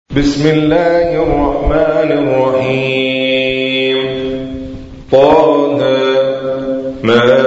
بسم الله الرحمن الرحيم. طه ما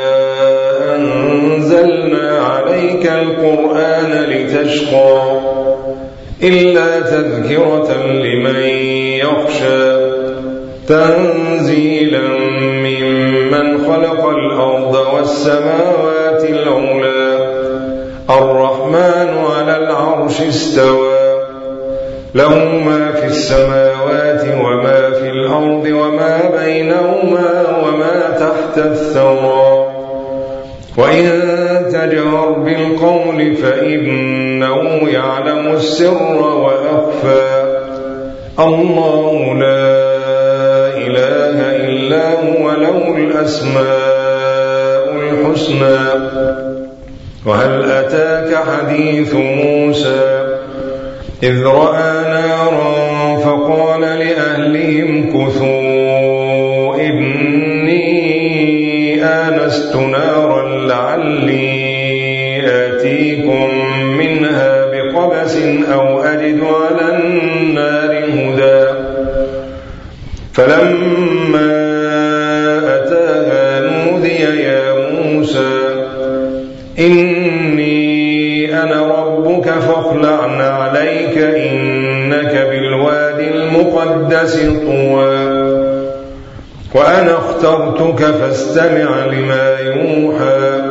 أنزلنا عليك القرآن لتشقى إلا تذكرة لمن يخشى تنزيلا ممن خلق الأرض والسماوات العلى الرحمن على العرش استوى له ما في السماوات وما في الأرض وما بينهما وما تحت الثرى وإن تجهر بالقول فإنه يعلم السر وأخفى الله لا إله إلا هو له الأسماء الحسنى. وهل أتاك حديث موسى إذ رأى نارا فقال لأهلهم كثوا إني آنست نارا لعلي آتيكم منها بقبس أو أجد على النار هدى فلما أتاها نودي يا موسى إني أنا ربك فاخلع عليك إنك بالوادي المقدس طوى وأنا اخترتك فاستمع لما يوحى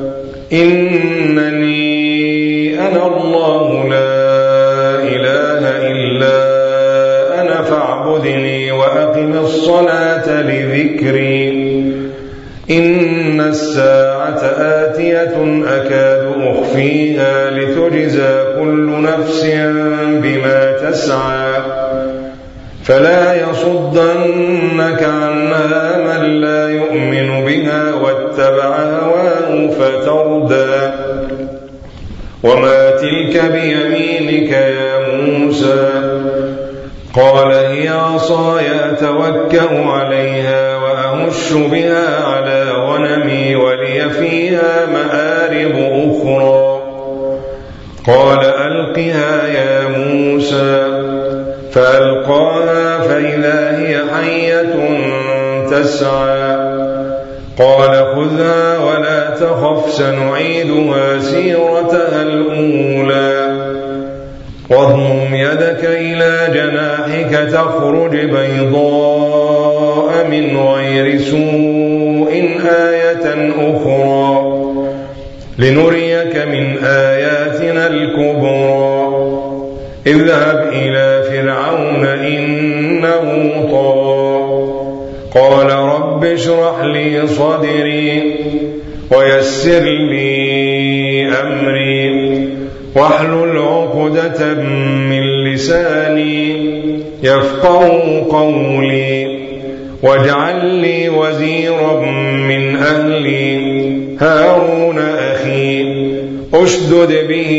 إنني أنا الله لا إله إلا أنا فاعبدني وأقم الصلاة لذكري إن الساعة آتية أكاد أخفيها لتجزى كل نفس بما تسعى فلا يصدنك عنها من لا يؤمن بها واتبع هواه فتردى وما تلك بيمينك يا موسى قال هي عصاي أتوكأ عليها وأهش بها على غنمي ولي فيها مآرب أخرى قال ألقها يا موسى فألقاها فإذا هي حية تسعى قال خذها ولا تخف سنعيدها سيرتها الأولى واضمم يدك إلى جناحك تخرج بيضاء من غير سوء آية أخرى لنريك من آياتنا الكبرى اذهب إلى فرعون إنه طغى قال رب اشرح لي صدري ويسر لي أمري واحلل عقدة من لساني يفقهوا قولي واجعل لي وزيرا من أهلي هارون أخي أشدد به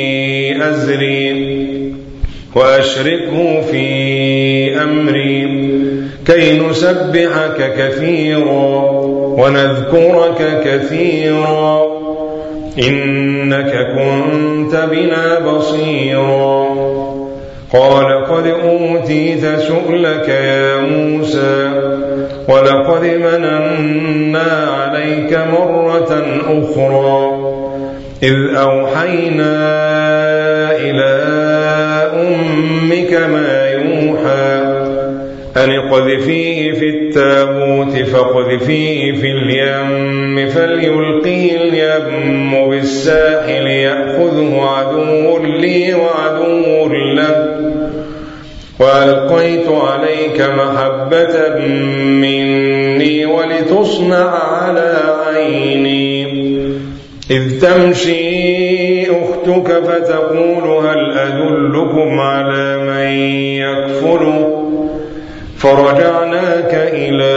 أزري وأشركه في أمري كي نسبحك كثيرا ونذكرك كثيرا إنك كنت بنا بصيرا قال قد أوتيت سؤلك يا موسى ولقد مننا عليك مرة أخرى إذ أوحينا إلى أمك ما يوحى أن اقذفيه في التابوت فاقذفيه في اليم فليلقه اليم بالساحل يأخذه عدو لي وعدو له وألقيت عليك محبة مني ولتصنع على عيني إذ تمشي أختك فتقول هل أدلكم على من يكفله فرجعناك إلى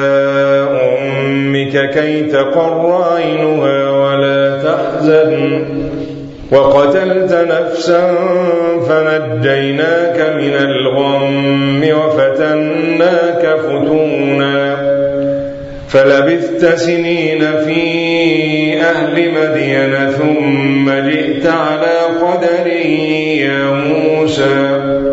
أمك كي تقر عينها ولا تحزن وقتلت نفسا فنجيناك من الغم وفتناك فتونا فلبثت سنين في أهل مدين ثم جئت على قدر يا موسى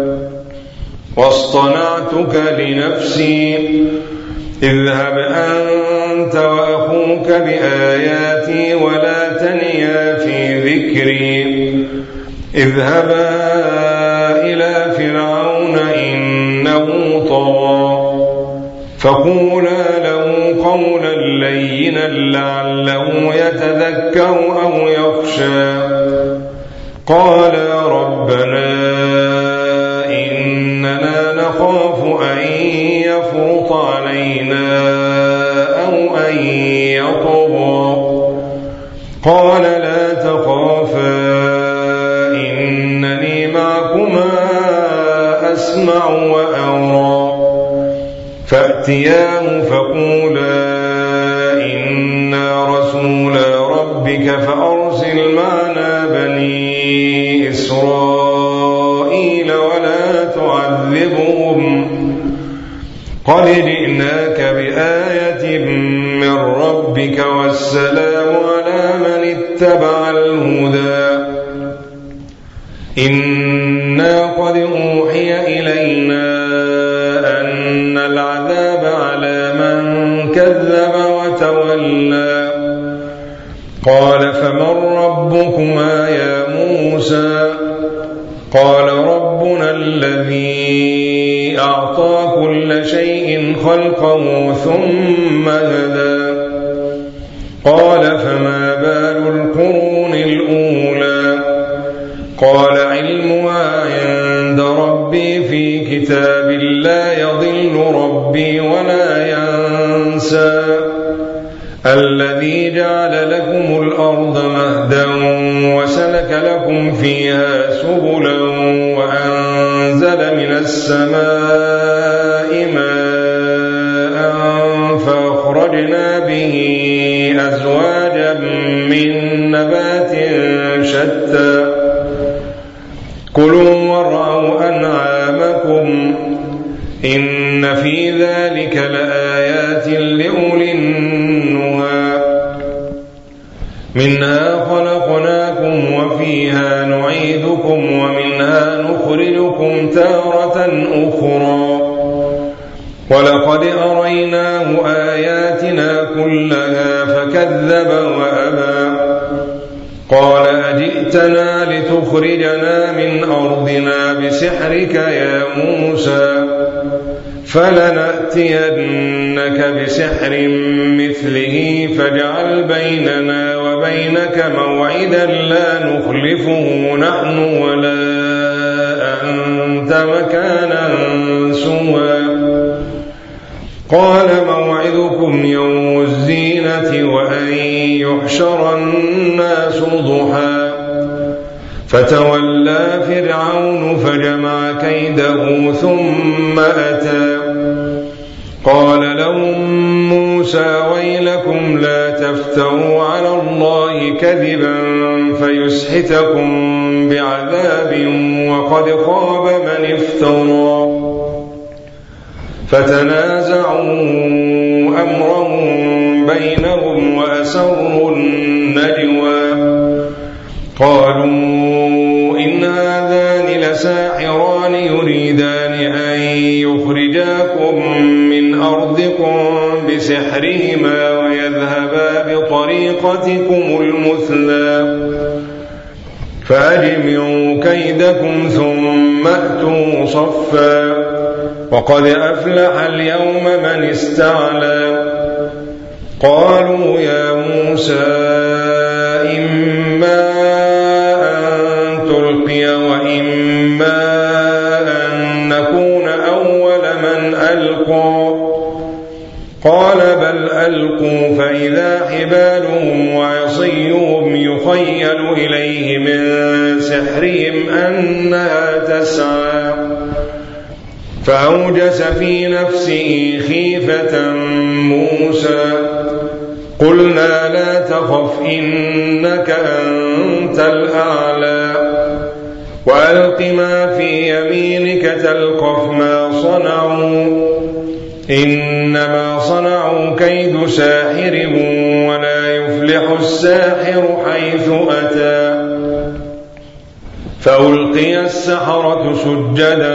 واصطنعتك لنفسي اذهب أنت وأخوك بآياتي ولا تنيا في ذكري اذهبا إلى فرعون إنه طغى فقولا له قولا لينا لعله يتذكر أو يخشى قالا ربنا إننا نخاف أن يفرط علينا أو أن يطغى قال لا تخافا إنني معكما أسمع وأرى فأتياه فقولا إنا رسولا ربك فأرسل معنا بني إسرائيل ولا تعذبهم قد جئناك بآية من ربك والسلام على من اتبع الهدى إنا قد أوحي إلينا أن العذاب على من كذب وتولى قال فمن ربكما يا موسى قال ربنا الذي أعطى كل شيء خلقه ثم هدى قال فما بال القرون الأولى قال علمها عند ربي في كتاب لا يضل ربي ولا ينسى الذي جعل لكم الأرض مهدا وسلك لكم فيها سبلا وأنزل من السماء ماء فأخرجنا به أزواجا من نبات شتى كلوا وارعوا أنعامكم إن في ذلك لآيات لأولي النهى منها خلقناكم وفيها نعيدكم ومنها نخرجكم تارة أخرى ولقد أريناه آياتنا كلها فكذب وأبى قال أجئتنا لتخرجنا من أرضنا بسحرك يا موسى فلنأتينك بسحر مثله فاجعل بيننا وبينك موعدا لا نخلفه نحن ولا أنت مكانا سوى قال موعدكم يوم الزينة وأن يحشر الناس ضحى فتولى فرعون فجمع كيده ثم أتى قال لهم موسى ويلكم لا تفتروا على الله كذبا فيسحتكم بعذاب وقد خاب من افترى فتنازعوا أمرهم بينهم وأسروا النجوى قالوا إن هذان لساحران يريدان أن يخرجاكم من أرضكم بسحرهما ويذهبا بطريقتكم المثلى فأجمعوا كيدكم ثم أتوا صفا وقد أفلح اليوم من استعلى قالوا يا موسى إما أن تلقي وإما أن نكون أول من ألقى قال بل ألقوا فإذا حبالهم وعصيهم يخيل إليه من سحرهم أنها تسعى فأوجس في نفسه خيفة موسى قلنا لا تخف إنك أنت الأعلى وألق ما في يمينك تلقف ما صنعوا إنما صنعوا كيد ساحر ولا يفلح الساحر حيث أتى فألقي السحرة سجدا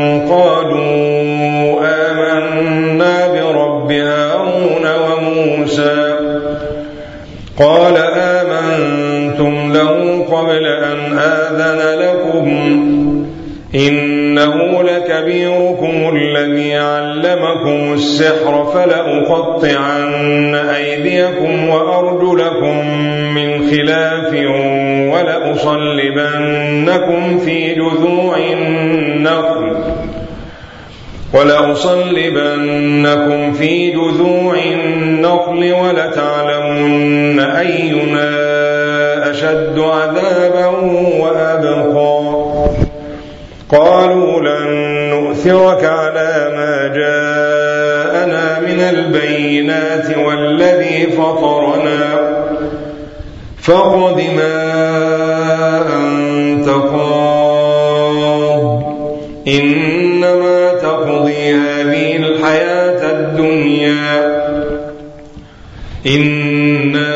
قالوا آمنا برب هارون وموسى قال آمنتم له قبل أن آذن لكم إنه لكبيركم الذي علمكم السحر فلأقطعن أيديكم وأرجلكم من خلاف ولأصلبنكم في جذوع النخل ولتعلمن أينا أشد عذابا وأبقى قالوا لن نؤثرك على ما جاءنا من البينات والذي فطرنا فاقض ما أنت قاض إنما تقضي هذه الحياة الدنيا إنا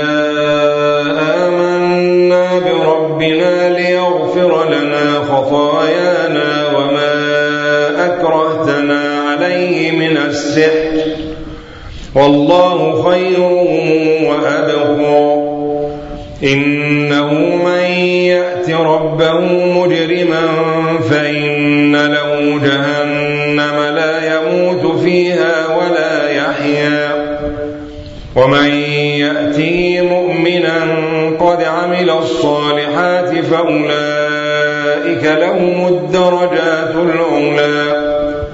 آمنا بربنا ليغفر لنا خطايانا وما أكرهتنا عليه من السحر والله خير وأبقى إنه من يأت ربه مجرما فإن له جهنم لا يموت فيها ولا يحيا ومن يأته مؤمنا قد عمل الصالحات فأولئك لهم الدرجات العلى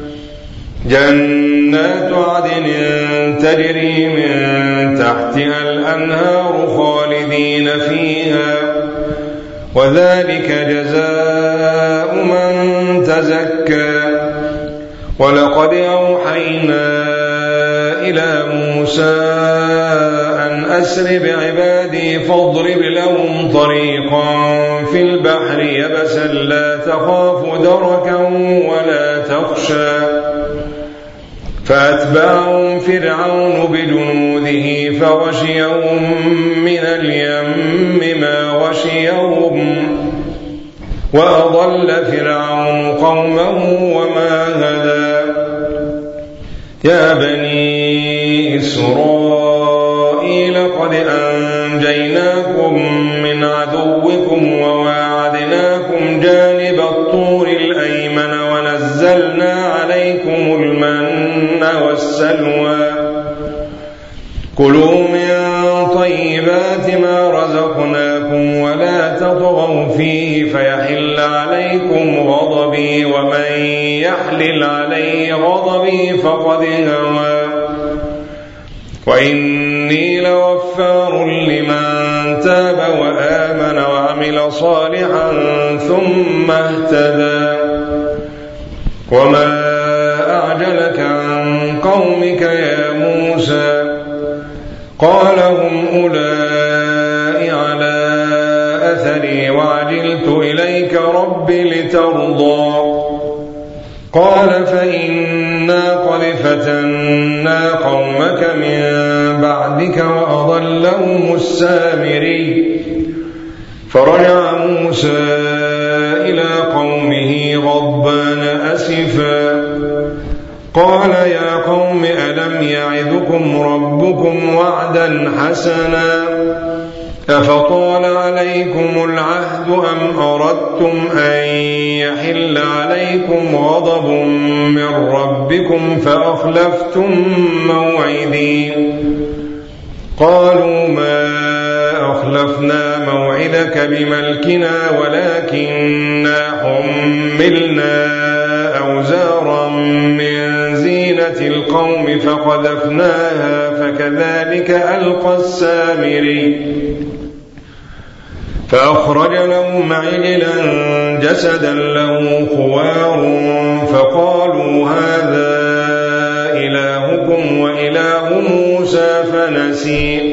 جنات عدن تجري من تحتها الأنهار خالدين فيها وذلك جزاء من تزكى ولقد أوحينا إلى موسى أن أسر بعبادي فاضرب لهم طريقا في البحر يبسا لا تخاف دركا ولا تخشى فأتبعهم فرعون بجنوده فغشيهم من اليم ما غشيهم وأضل فرعون قومه وما هدى يا بني إسرائيل قد أنجيناكم من عدوكم وواعدناكم جانب الطور الأيمن ونزلنا عليكم المن والسلوى كلوا من طيبات ما رزقناكم ولا تطغوا فيه فيحل عليكم غضبي ومن يحلل عليه غضبي فقد هوى وإني لغفار لمن تاب وآمن وعمل صالحا ثم اهتدى وما أعجلك عن قومك يا موسى قال هم أولئك على أثري وعجلت إليك رب لترضى قال فإنا قد فتنا قومك من بعدك وأضلهم السامري فرجع موسى إلى قومه غضبان أسفا قال يا قوم ألم يعدكم ربكم وعدا حسنا أفطال عليكم العهد أم أردتم أن يحل عليكم غضب من ربكم فأخلفتم موعدي قالوا ما أخلفنا موعدك بملكنا ولكننا حملنا أوزارا من زينة القوم فقذفناها فكذلك ألقى السامري فأخرج لهم عجلا جسدا له خوار فقالوا هذا إلهكم وإله موسى فنسي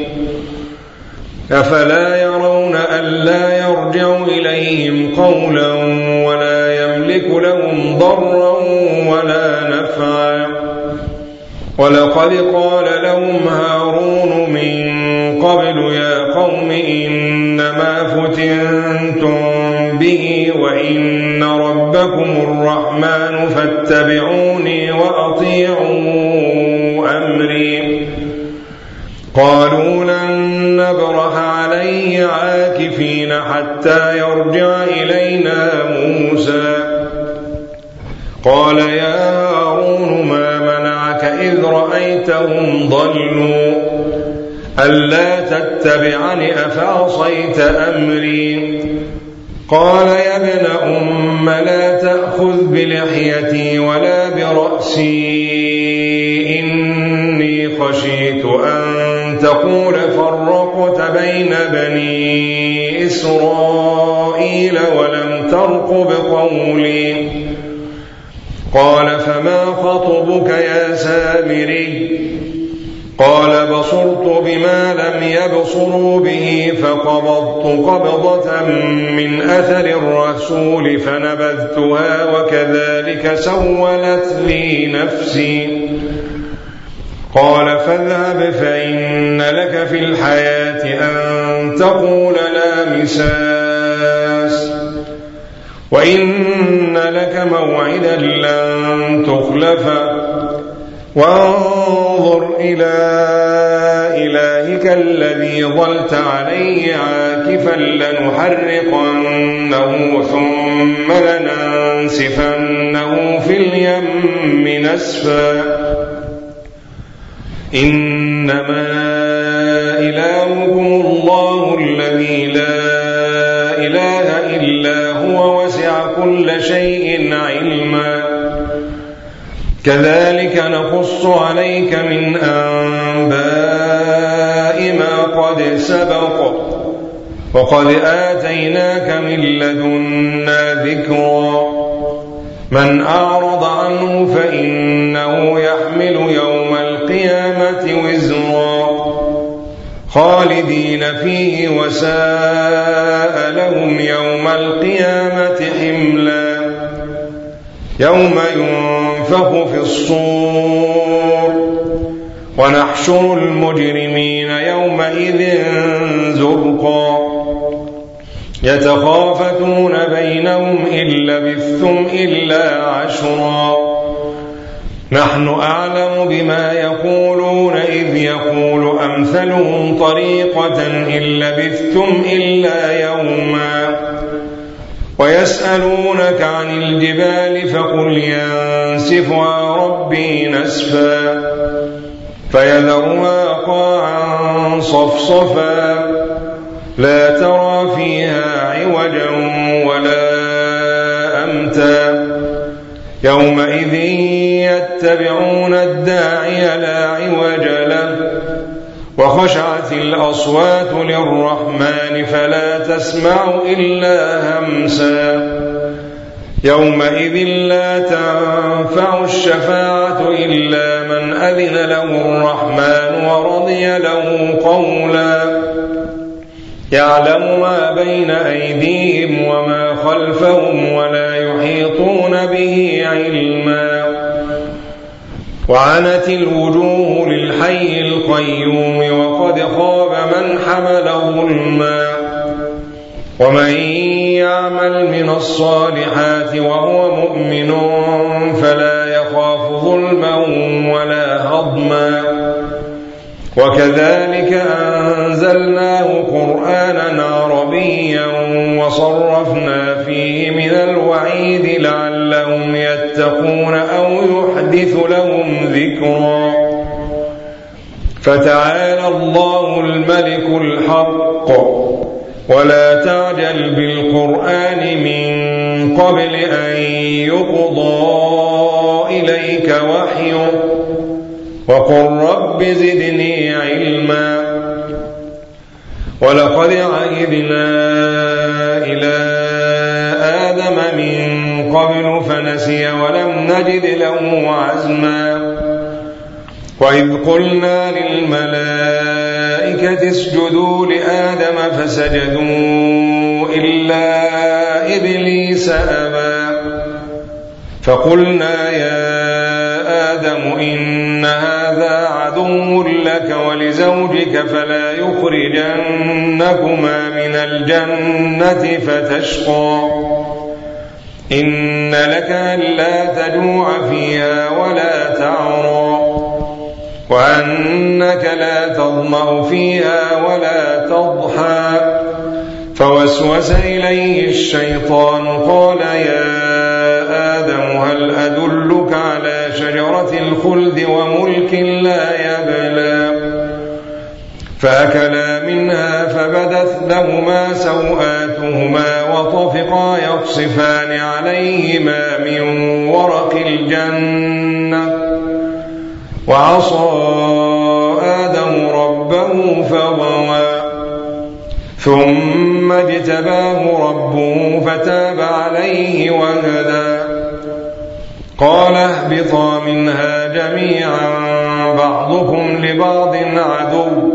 أفلا يرون ألا يرجع إليهم قولا ولا يملك لهم ضرا ولا نفعا ولقد قال لهم هارون من قبل يا قوم إنما فتنتم به وإن ربكم الرحمن فاتبعوني وأطيعوا أمري. قالوا لن نبرح عليه عاكفين حتى يرجع إلينا موسى. قال يا هارون ما منعك إذ رأيتهم ضلوا ألا تتبعني أفعصيت أمري. قال يا ابن أم لا تأخذ بلحيتي ولا برأسي إني خشيت أن تقول فرقت بين بني إسرائيل ولم ترقب قولي. قال فما خطبك يا سامري؟ قال بصرت بما لم يبصروا به فقبضت قبضة من أثر الرسول فنبذتها وكذلك سولت لي نفسي. قال فاذهب فإن لك في الحياة أن تقول لا مساس وإن لك موعدا لن تخلفه وانظر إلى إلهك الذي ظلت عليه عاكفا لنحرقنه ثم لننسفنه في اليم نسفا. إنما إلهكم الله الذي لا إله إلا هو وسع كل شيء علما. كذلك نقص عليك من أنباء ما قد سبق وقد آتيناك من لدنا ذكرا. من أعرض عنه فإنه يحمل يوم القيامة وزرا خالدين فيه وساء لهم يوم القيامة حملا. يوم ينفخ في الصور ونحشر المجرمين يومئذ زرقا يتخافتون بينهم إن لبثتم إلا عشرا نحن أعلم بما يقولون إذ يقول أمثلهم طريقة إن لبثتم إلا يوما. ويسألونك عن الجبال فقل ينسفها ربي نسفا فيذرها قاعا صفصفا لا ترى فيها عوجا ولا أمتا. يومئذ يتبعون الداعي لا عوج له وخشعت الأصوات للرحمن فلا تسمع إلا همسا. يومئذ لا تنفع الشفاعة إلا من أذن له الرحمن ورضي له قولا. يعلم ما بين أيديهم وما خلفهم ولا يحيطون به علما. وعنت الوجوه للحي القيوم وقد خاب من حمل ظلما. ومن يعمل من الصالحات وهو مؤمن فلا يخاف ظلما ولا هضما. وكذلك أنزلناه قرآنا عربيا وصرفنا فيه من الوعيد لعلهم يتقون أو يحدث لهم ذكرا. فتعالى الله الملك الحق ولا تعجل بالقرآن من قبل أن يقضى إليك وحيه وقل رب زدني علما. ولقد عهدنا إلى آدم من قبل فنسي ولم نجد له عزما. وإذ قلنا للملائكة اسجدوا لآدم فسجدوا إلا إبليس أبى. فقلنا يا آدم إن هذا عدو لك ولزوجك فلا يخرجنكما من الجنة فتشقى. إن لك ألا تجوع فيها ولا تعرى وأنك لا تظمأ فيها ولا تضحى فوسوس إليه الشيطان قال يا آدم هل أدلك على شجرة الخلد وملك لا يبلى فأكلا منها فبدت لهما سوآتهما وطفقا يخصفان عليهما من ورق الجنة وعصى آدم ربه فغوى ثم اجتباه ربه فتاب عليه وهدى قال اهبطا منها جميعا بعضكم لبعض عدو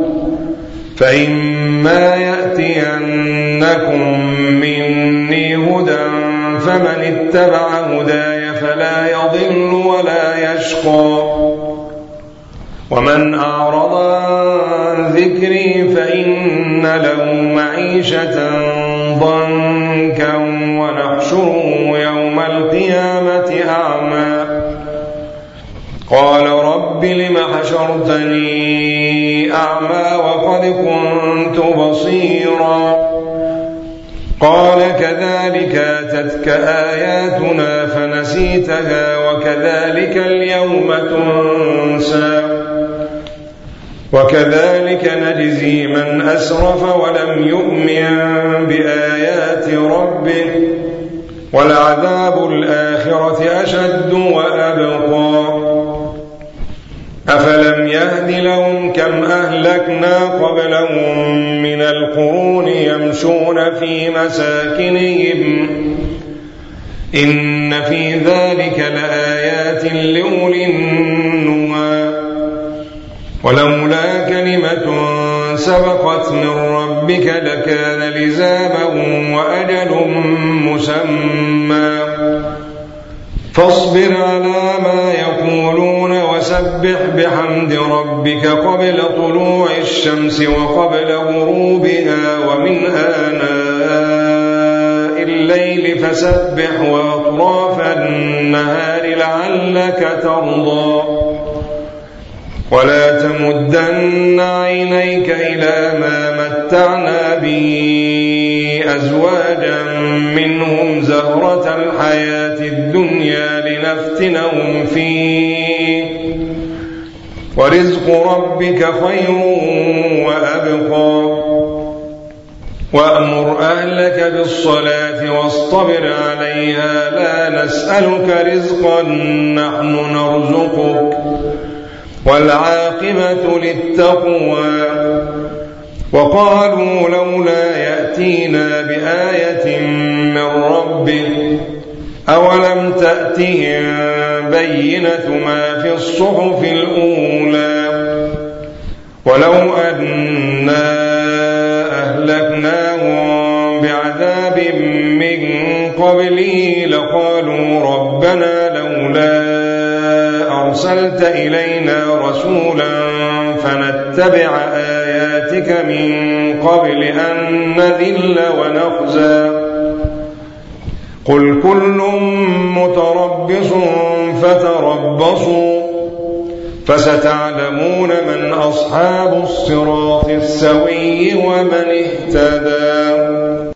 فإما يأتينكم مني هدى فمن اتبع هداي فلا يضل ولا يشقى ومن أعرض عن ذكري فإن له معيشة ضنكا ونحشره يوم القيامة أعمى قال رب لم حشرتني أعمى وقد كنت بصيرا قال كذلك أتتك آياتنا فنسيتها وكذلك اليوم تنسى وكذلك نجزي من أسرف ولم يؤمن بآيات ربه ولعذاب الآخرة أشد وأبقى أفلم يهد لهم كم أهلكنا قبلهم من القرون يمشون في مساكنهم إن في ذلك لآيات لأولي النهى ولولا كلمة سبقت من ربك لكان لزاما وأجل مسمى فاصبر على ما يقولون وسبح بحمد ربك قبل طلوع الشمس وقبل غروبها ومن آناء الليل فسبح وأطراف النهار لعلك ترضى ولا تمدن عينيك إلى ما متعنا به أزواجا منهم زهرة الحياة الدنيا لنفتنهم فيه ورزق ربك خير وأبقى وأمر أهلك بالصلاة واصطبر عليها لا نسألك رزقا نحن نرزقك والعاقبة للتقوى وقالوا لولا يأتينا بآية من ربه أولم تأتهم بينة ما في الصحف الأولى ولو أنا أهلكناهم بعذاب من قبله لقالوا ربنا لولا أرسلت إلينا رسولا فنتبع آياتك من قبل أن نذل ونخزى قل كل متربص فتربصوا فستعلمون من أصحاب الصراط السوي ومن اهتدى